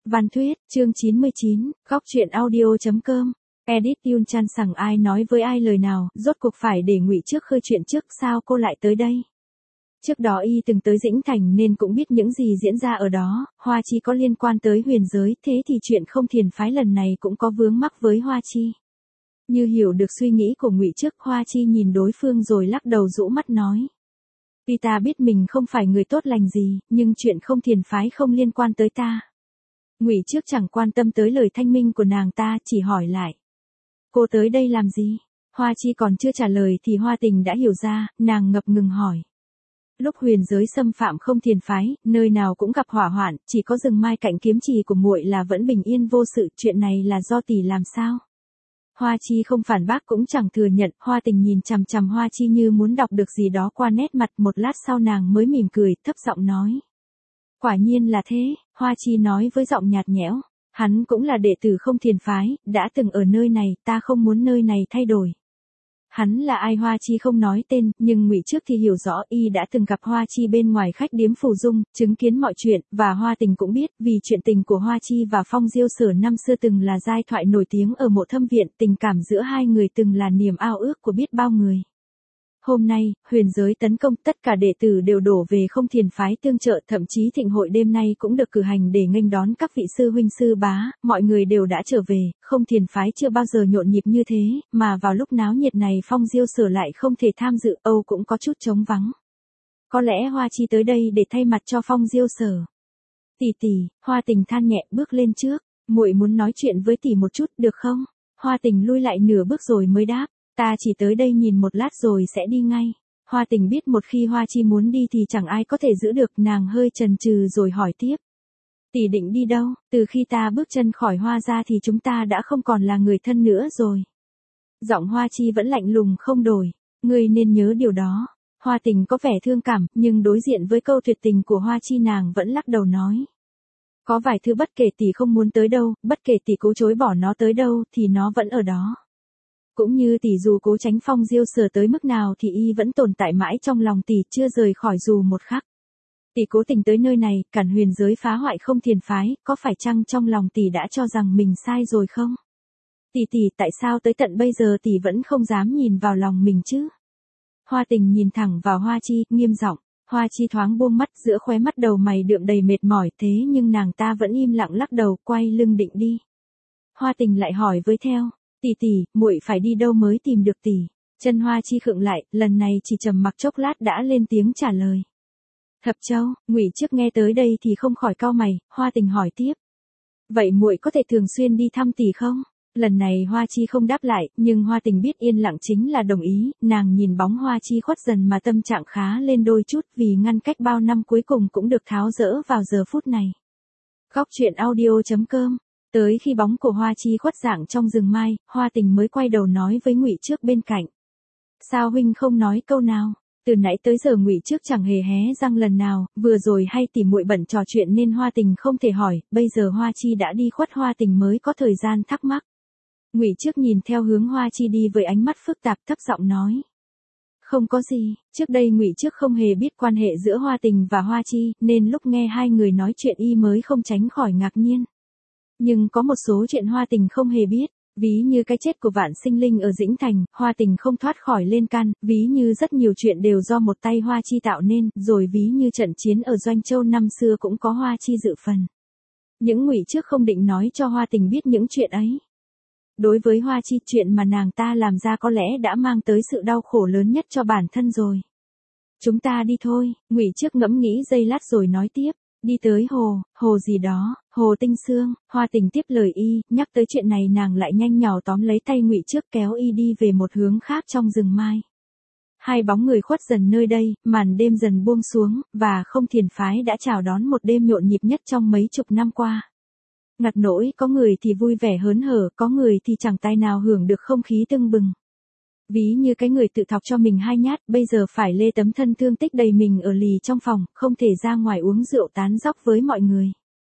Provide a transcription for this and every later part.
Văn Thuyết, chương 99, góc truyện audio.com. Edit Yun Chan sằng ai nói với ai lời nào, rốt cuộc phải để Ngụy Trước khơi chuyện trước, sao cô lại tới đây? Trước đó y từng tới Dĩnh Thành nên cũng biết những gì diễn ra ở đó, Hoa Chi có liên quan tới huyền giới, thế thì chuyện Không Thiền phái lần này cũng có vướng mắc với Hoa Chi. Như hiểu được suy nghĩ của Ngụy Trước, Hoa Chi nhìn đối phương rồi lắc đầu rũ mắt nói. Tuy ta biết mình không phải người tốt lành gì, nhưng chuyện Không Thiền phái không liên quan tới ta. Ngụy Trước chẳng quan tâm tới lời thanh minh của nàng ta, chỉ hỏi lại. Cô tới đây làm gì? Hoa Chi còn chưa trả lời thì Hoa Tình đã hiểu ra, nàng ngập ngừng hỏi. Lúc huyền giới xâm phạm Không Thiền phái, nơi nào cũng gặp hỏa hoạn, chỉ có rừng mai cạnh kiếm trì của muội là vẫn bình yên vô sự, chuyện này là do tỷ làm sao? Hoa Chi không phản bác cũng chẳng thừa nhận, Hoa Tình nhìn chằm chằm Hoa Chi như muốn đọc được gì đó qua nét mặt, một lát sau nàng mới mỉm cười, thấp giọng nói. Quả nhiên là thế, Hoa Chi nói với giọng nhạt nhẽo. Hắn cũng là đệ tử Không Thiền phái, đã từng ở nơi này, ta không muốn nơi này thay đổi. Hắn là ai Hoa Chi không nói tên, nhưng Ngụy Trước thì hiểu rõ y đã từng gặp Hoa Chi bên ngoài khách điếm Phù Dung, chứng kiến mọi chuyện, và Hoa Tình cũng biết, vì chuyện tình của Hoa Chi và Phong Diêu Sở năm xưa từng là giai thoại nổi tiếng ở Mộ Thâm Viện, tình cảm giữa hai người từng là niềm ao ước của biết bao người. Hôm nay, huyền giới tấn công, tất cả đệ tử đều đổ về Không Thiền phái tương trợ, thậm chí thịnh hội đêm nay cũng được cử hành để nghênh đón các vị sư huynh sư bá, mọi người đều đã trở về, Không Thiền phái chưa bao giờ nhộn nhịp như thế, mà vào lúc náo nhiệt này Phong Diêu Sở lại không thể tham dự, Âu cũng có chút trống vắng. Có lẽ Hoa Chi tới đây để thay mặt cho Phong Diêu Sở. Tỷ tỷ, Hoa Tình than nhẹ bước lên trước, muội muốn nói chuyện với tỷ một chút, được không? Hoa Tình lui lại nửa bước rồi mới đáp. Ta chỉ tới đây nhìn một lát rồi sẽ đi ngay. Hoa Tình biết một khi Hoa Chi muốn đi thì chẳng ai có thể giữ được, nàng hơi chần chừ rồi hỏi tiếp. Tỷ định đi đâu? Từ khi ta bước chân khỏi Hoa ra thì chúng ta đã không còn là người thân nữa rồi. Giọng Hoa Chi vẫn lạnh lùng không đổi. Ngươi nên nhớ điều đó. Hoa Tình có vẻ thương cảm, nhưng đối diện với câu tuyệt tình của Hoa Chi nàng vẫn lắc đầu nói. Có vài thứ bất kể tỷ không muốn tới đâu, bất kể tỷ cố chối bỏ nó tới đâu thì nó vẫn ở đó. Cũng như tỷ dù cố tránh Phong Diêu Sở tới mức nào thì y vẫn tồn tại mãi trong lòng tỷ, chưa rời khỏi dù một khắc. Tỷ cố tình tới nơi này, cản huyền giới phá hoại Không Thiền phái, có phải chăng trong lòng tỷ đã cho rằng mình sai rồi không? Tỷ, tại sao tới tận bây giờ tỷ vẫn không dám nhìn vào lòng mình chứ? Hoa Tình nhìn thẳng vào Hoa Chi, nghiêm giọng. Hoa Chi thoáng buông mắt, giữa khóe mắt đầu mày đượm đầy mệt mỏi, thế nhưng nàng ta vẫn im lặng lắc đầu, quay lưng định đi. Hoa Tình lại hỏi với theo. Tỷ, muội phải đi đâu mới tìm được tỷ? Chân Hoa Chi khựng lại, lần này chỉ trầm mặc chốc lát đã lên tiếng trả lời. Thập Châu. Ngụy Trước nghe tới đây thì không khỏi cau mày, Hoa Tình hỏi tiếp. Vậy muội có thể thường xuyên đi thăm tỷ không? Lần này Hoa Chi không đáp lại, nhưng Hoa Tình biết yên lặng chính là đồng ý, nàng nhìn bóng Hoa Chi khuất dần mà tâm trạng khá lên đôi chút, vì ngăn cách bao năm cuối cùng cũng được tháo dỡ vào giờ phút này. Góc truyện audio.com. Tới khi bóng của Hoa Chi khuất dạng trong rừng mai, Hoa Tình mới quay đầu nói với Ngụy Trước bên cạnh. Sao huynh không nói câu nào? Từ nãy tới giờ Ngụy Trước chẳng hề hé răng lần nào, vừa rồi hay tỉ muội bận trò chuyện nên Hoa Tình không thể hỏi, bây giờ Hoa Chi đã đi khuất, Hoa Tình mới có thời gian thắc mắc. Ngụy Trước nhìn theo hướng Hoa Chi đi với ánh mắt phức tạp, thấp giọng nói. Không có gì, trước đây Ngụy Trước không hề biết quan hệ giữa Hoa Tình và Hoa Chi, nên lúc nghe hai người nói chuyện y mới không tránh khỏi ngạc nhiên. Nhưng có một số chuyện Hoa Tình không hề biết, ví như cái chết của Vạn Sinh Linh ở Dĩnh Thành, Hoa Tình không thoát khỏi lên can, ví như rất nhiều chuyện đều do một tay Hoa Chi tạo nên, rồi ví như trận chiến ở Doanh Châu năm xưa cũng có Hoa Chi dự phần. Những Ngụy Trước không định nói cho Hoa Tình biết những chuyện ấy. Đối với Hoa Chi, chuyện mà nàng ta làm ra có lẽ đã mang tới sự đau khổ lớn nhất cho bản thân rồi. Chúng ta đi thôi, Ngụy Trước ngẫm nghĩ giây lát rồi nói tiếp. Đi tới hồ gì đó, hồ Tinh Sương. Hoa Tình tiếp lời y, nhắc tới chuyện này nàng lại nhanh nhỏ tóm lấy tay Ngụy Trước kéo y đi về một hướng khác trong rừng mai. Hai bóng người khuất dần nơi đây, màn đêm dần buông xuống, và Không Thiền phái đã chào đón một đêm nhộn nhịp nhất trong mấy chục năm qua. Ngặt nỗi, có người thì vui vẻ hớn hở, có người thì chẳng tài nào hưởng được không khí tưng bừng. Ví như cái người tự thọc cho mình hai nhát, bây giờ phải lê tấm thân thương tích đầy mình ở lì trong phòng, không thể ra ngoài uống rượu tán dóc với mọi người.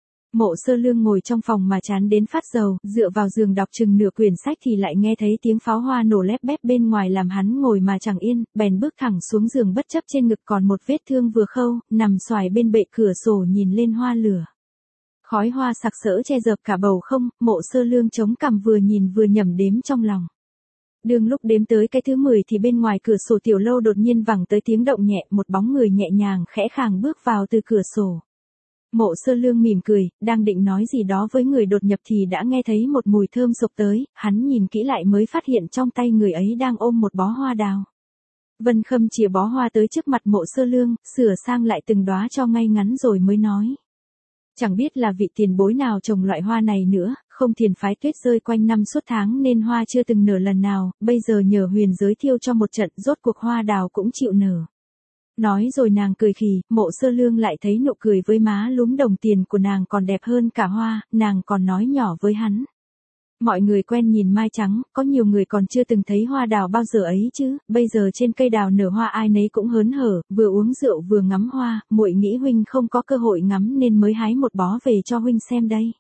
Mộ Sơ Lương ngồi trong phòng mà chán đến phát dầu, dựa vào giường đọc chừng nửa quyển sách thì lại nghe thấy tiếng pháo hoa nổ lép bép bên ngoài làm hắn ngồi mà chẳng yên, bèn bước thẳng xuống giường bất chấp trên ngực còn một vết thương vừa khâu, nằm xoài bên bệ cửa sổ nhìn lên hoa lửa. Khói hoa sặc sỡ che dợp cả bầu không, Mộ Sơ Lương chống cằm vừa nhìn vừa nhẩm đếm trong lòng. Đương lúc đếm tới cái thứ 10 thì bên ngoài cửa sổ tiểu lâu đột nhiên vẳng tới tiếng động nhẹ, một bóng người nhẹ nhàng khẽ khàng bước vào từ cửa sổ. Mộ Sơ Lương mỉm cười, đang định nói gì đó với người đột nhập thì đã nghe thấy một mùi thơm sộc tới, hắn nhìn kỹ lại mới phát hiện trong tay người ấy đang ôm một bó hoa đào. Vân Khâm chìa bó hoa tới trước mặt Mộ Sơ Lương, sửa sang lại từng đóa cho ngay ngắn rồi mới nói. Chẳng biết là vị tiền bối nào trồng loại hoa này nữa, không thiền phái tuyết rơi quanh năm suốt tháng nên hoa chưa từng nở lần nào, bây giờ nhờ Huyền giới thiêu cho một trận rốt cuộc hoa đào cũng chịu nở. Nói rồi nàng cười khì, Mộ Sơ Lương lại thấy nụ cười với má lúm đồng tiền của nàng còn đẹp hơn cả hoa, nàng còn nói nhỏ với hắn. Mọi người quen nhìn mai trắng, có nhiều người còn chưa từng thấy hoa đào bao giờ ấy chứ, bây giờ trên cây đào nở hoa ai nấy cũng hớn hở, vừa uống rượu vừa ngắm hoa, muội nghĩ huynh không có cơ hội ngắm nên mới hái một bó về cho huynh xem đây.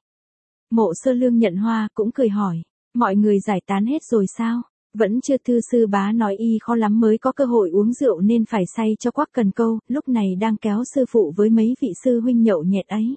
Mộ Sơ Lương nhận hoa cũng cười hỏi, mọi người giải tán hết rồi sao? Vẫn chưa, thư sư bá nói y khó lắm mới có cơ hội uống rượu nên phải say cho quắc cần câu, lúc này đang kéo sư phụ với mấy vị sư huynh nhậu nhẹt ấy.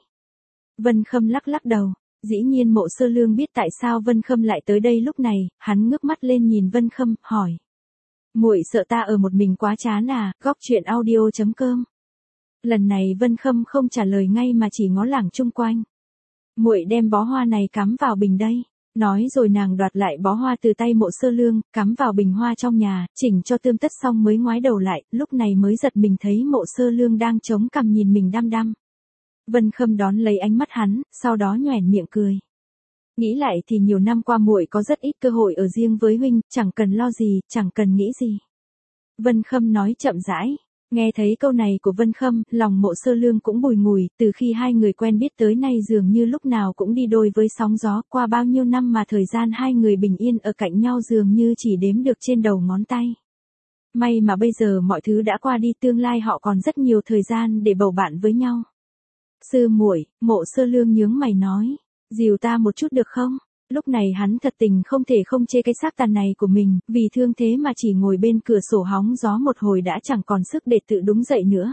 Vân Khâm lắc lắc đầu. Dĩ nhiên Mộ Sơ Lương biết tại sao Vân Khâm lại tới đây lúc này, hắn ngước mắt lên nhìn Vân Khâm, hỏi. Muội sợ ta ở một mình quá chán à, góc chuyện audio.com. Lần này Vân Khâm không trả lời ngay mà chỉ ngó lảng chung quanh. Muội đem bó hoa này cắm vào bình đây. Nói rồi nàng đoạt lại bó hoa từ tay Mộ Sơ Lương, cắm vào bình hoa trong nhà, chỉnh cho tươm tất xong mới ngoái đầu lại, lúc này mới giật mình thấy Mộ Sơ Lương đang chống cằm nhìn mình đăm đăm. Vân Khâm đón lấy ánh mắt hắn, sau đó nhoẻn miệng cười. Nghĩ lại thì nhiều năm qua muội có rất ít cơ hội ở riêng với huynh, chẳng cần lo gì, chẳng cần nghĩ gì. Vân Khâm nói chậm rãi. Nghe thấy câu này của Vân Khâm, lòng Mộ Sơ Lương cũng bùi ngùi, từ khi hai người quen biết tới nay dường như lúc nào cũng đi đôi với sóng gió, qua bao nhiêu năm mà thời gian hai người bình yên ở cạnh nhau dường như chỉ đếm được trên đầu ngón tay. May mà bây giờ mọi thứ đã qua đi, tương lai họ còn rất nhiều thời gian để bầu bạn với nhau. Sư muội, Mộ Sơ Lương nhướng mày nói, dìu ta một chút được không? Lúc này hắn thật tình không thể không chê cái xác tàn này của mình, vì thương thế mà chỉ ngồi bên cửa sổ hóng gió một hồi đã chẳng còn sức để tự đứng dậy nữa.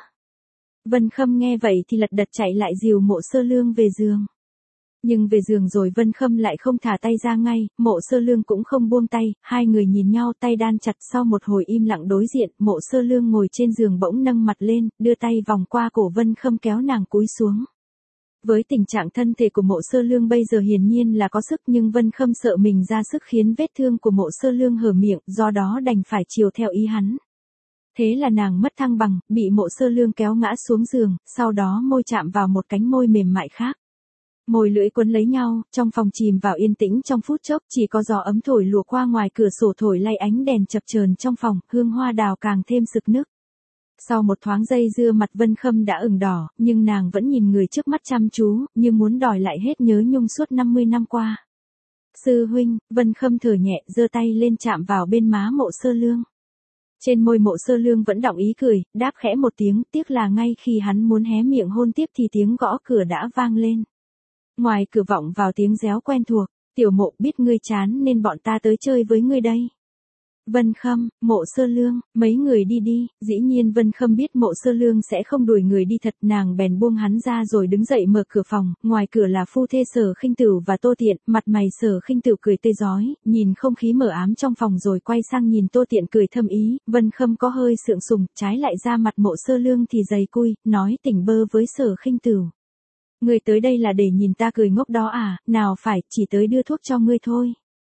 Vân Khâm nghe vậy thì lật đật chạy lại dìu Mộ Sơ Lương về giường. Nhưng về giường rồi Vân Khâm lại không thả tay ra ngay, Mộ Sơ Lương cũng không buông tay, hai người nhìn nhau tay đan chặt. Sau một hồi im lặng đối diện, Mộ Sơ Lương ngồi trên giường bỗng nâng mặt lên, đưa tay vòng qua cổ Vân Khâm kéo nàng cúi xuống. Với tình trạng thân thể của Mộ Sơ Lương bây giờ hiển nhiên là có sức, nhưng Vân Khâm sợ mình ra sức khiến vết thương của Mộ Sơ Lương hở miệng, do đó đành phải chiều theo ý hắn. Thế là nàng mất thăng bằng, bị Mộ Sơ Lương kéo ngã xuống giường, sau đó môi chạm vào một cánh môi mềm mại khác. Môi lưỡi quấn lấy nhau, trong phòng chìm vào yên tĩnh trong phút chốc, chỉ có gió ấm thổi lùa qua ngoài cửa sổ thổi lay ánh đèn chập chờn trong phòng, hương hoa đào càng thêm sực nức. Sau một thoáng dây dưa mặt Vân Khâm đã ửng đỏ, nhưng nàng vẫn nhìn người trước mắt chăm chú, như muốn đòi lại hết nhớ nhung suốt 50 năm qua. Sư huynh, Vân Khâm thở nhẹ, giơ tay lên chạm vào bên má Mộ Sơ Lương. Trên môi Mộ Sơ Lương vẫn đọng ý cười, đáp khẽ một tiếng, tiếc là ngay khi hắn muốn hé miệng hôn tiếp thì tiếng gõ cửa đã vang lên. Ngoài cửa vọng vào tiếng réo quen thuộc, tiểu Mộ, biết ngươi chán nên bọn ta tới chơi với ngươi đây. Vân Khâm, Mộ Sơ Lương, mấy người đi đi. Dĩ nhiên Vân Khâm biết Mộ Sơ Lương sẽ không đuổi người đi thật, nàng bèn buông hắn ra rồi đứng dậy mở cửa phòng, ngoài cửa là phu thê Sở Khinh Tửu và Tô Tiện, mặt mày Sở Khinh Tửu cười tươi rói, nhìn không khí mờ ám trong phòng rồi quay sang nhìn Tô Tiện cười thâm ý, Vân Khâm có hơi sượng sùng, trái lại ra mặt Mộ Sơ Lương thì dày cui, nói tỉnh bơ với Sở Khinh Tửu. Ngươi tới đây là để nhìn ta cười ngốc đó à, nào phải, chỉ tới đưa thuốc cho ngươi thôi.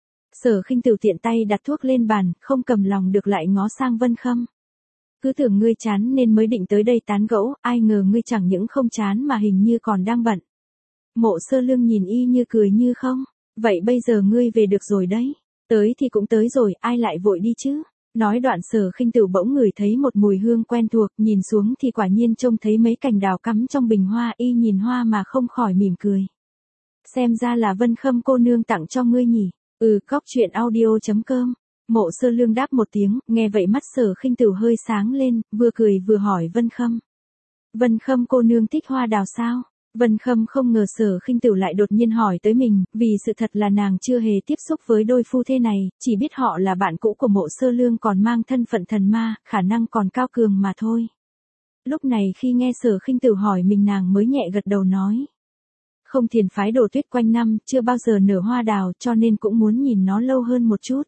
Sở Khinh Tửu tiện tay đặt thuốc lên bàn, không cầm lòng được lại ngó sang Vân Khâm. Cứ tưởng ngươi chán nên mới định tới đây tán gẫu, ai ngờ ngươi chẳng những không chán mà hình như còn đang bận. Mộ Sơ Lương nhìn y như cười như không. Vậy bây giờ ngươi về được rồi đấy. Tới thì cũng tới rồi, ai lại vội đi chứ. Nói đoạn Sở Khinh Tửu bỗng ngửi thấy một mùi hương quen thuộc, nhìn xuống thì quả nhiên trông thấy mấy cành đào cắm trong bình hoa, y nhìn hoa mà không khỏi mỉm cười. Xem ra là Vân Khâm cô nương tặng cho ngươi nhỉ. Góc chuyện audio.com. Mộ Sơ Lương đáp một tiếng, nghe vậy mắt Sở Khinh Tửu hơi sáng lên, vừa cười vừa hỏi Vân Khâm. Vân Khâm cô nương thích hoa đào sao? Vân Khâm không ngờ Sở Khinh Tửu lại đột nhiên hỏi tới mình, vì sự thật là nàng chưa hề tiếp xúc với đôi phu thê này, chỉ biết họ là bạn cũ của Mộ Sơ Lương còn mang thân phận thần ma, khả năng còn cao cường mà thôi. Lúc này khi nghe Sở Khinh Tửu hỏi mình nàng mới nhẹ gật đầu nói. không thiền phái đổ tuyết quanh năm, chưa bao giờ nở hoa đào, cho nên cũng muốn nhìn nó lâu hơn một chút.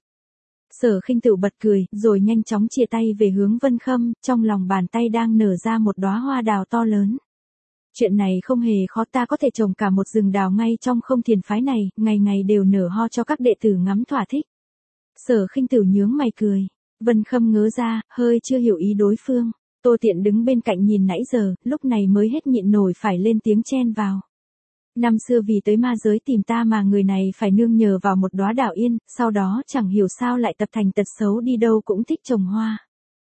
Sở Khinh Tửu bật cười, rồi nhanh chóng chia tay về hướng Vân Khâm, trong lòng bàn tay đang nở ra một đóa hoa đào to lớn. Chuyện này không hề khó, ta có thể trồng cả một rừng đào ngay trong không thiền phái này, ngày ngày đều nở hoa cho các đệ tử ngắm thỏa thích. Sở Khinh Tửu nhướng mày cười. Vân Khâm ngớ ra, hơi chưa hiểu ý đối phương. Tô Tiện đứng bên cạnh nhìn nãy giờ, lúc này mới hết nhịn nổi phải lên tiếng chen vào. Năm xưa vì tới ma giới tìm ta mà người này phải nương nhờ vào một đóa đào yên, sau đó chẳng hiểu sao lại tập thành tật xấu đi đâu cũng thích trồng hoa.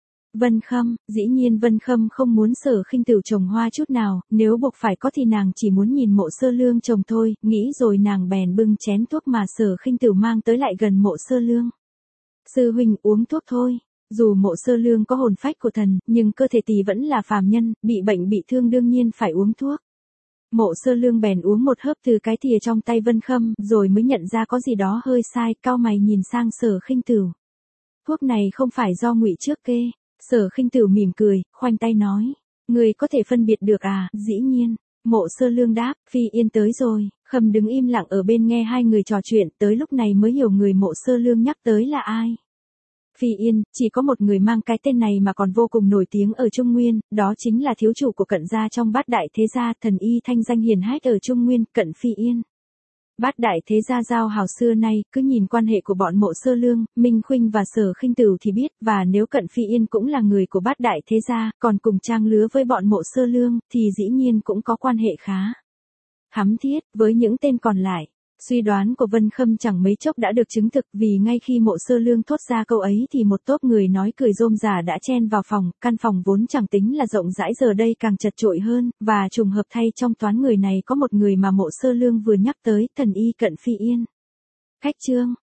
Vân Khâm, dĩ nhiên Vân Khâm không muốn Sở Khinh Tửu trồng hoa chút nào, nếu buộc phải có thì nàng chỉ muốn nhìn Mộ Sơ Lương trồng thôi, nghĩ rồi nàng bèn bưng chén thuốc mà Sở Khinh Tửu mang tới lại gần Mộ Sơ Lương. Sư huynh uống thuốc thôi. Dù Mộ Sơ Lương có hồn phách của thần, nhưng cơ thể tỷ vẫn là phàm nhân, bị bệnh bị thương đương nhiên phải uống thuốc. Mộ Sơ Lương bèn uống một hớp từ cái thìa trong tay Vân Khâm, rồi mới nhận ra có gì đó hơi sai, cau mày nhìn sang Sở Khinh Tửu. Thuốc này không phải do ngụy trước kê. Sở Khinh Tửu mỉm cười, khoanh tay nói. Người có thể phân biệt được à, dĩ nhiên. Mộ Sơ Lương đáp, Phi Yên tới rồi. Khâm đứng im lặng ở bên nghe hai người trò chuyện, tới lúc này mới hiểu người Mộ Sơ Lương nhắc tới là ai. Phi Yên, chỉ có một người mang cái tên này mà còn vô cùng nổi tiếng ở Trung Nguyên, đó chính là thiếu chủ của Cận gia trong Bát Đại Thế Gia, thần y thanh danh hiển hách ở Trung Nguyên, Cận Phi Yên. Bát Đại Thế Gia giao hảo xưa nay, cứ nhìn quan hệ của bọn Mộ Sơ Lương, Minh Khuynh và Sở Khinh Tửu thì biết, và nếu Cận Phi Yên cũng là người của Bát Đại Thế Gia, còn cùng trang lứa với bọn Mộ Sơ Lương, thì dĩ nhiên cũng có quan hệ khá thắm thiết với những tên còn lại. Suy đoán của Vân Khâm chẳng mấy chốc đã được chứng thực, vì ngay khi Mộ Sơ Lương thốt ra câu ấy thì một tốp người nói cười rôm rả đã chen vào phòng, căn phòng vốn chẳng tính là rộng rãi giờ đây càng chật chội hơn, và trùng hợp thay trong toán người này có một người mà Mộ Sơ Lương vừa nhắc tới, thần y Cận Phi Yên. Khách trương,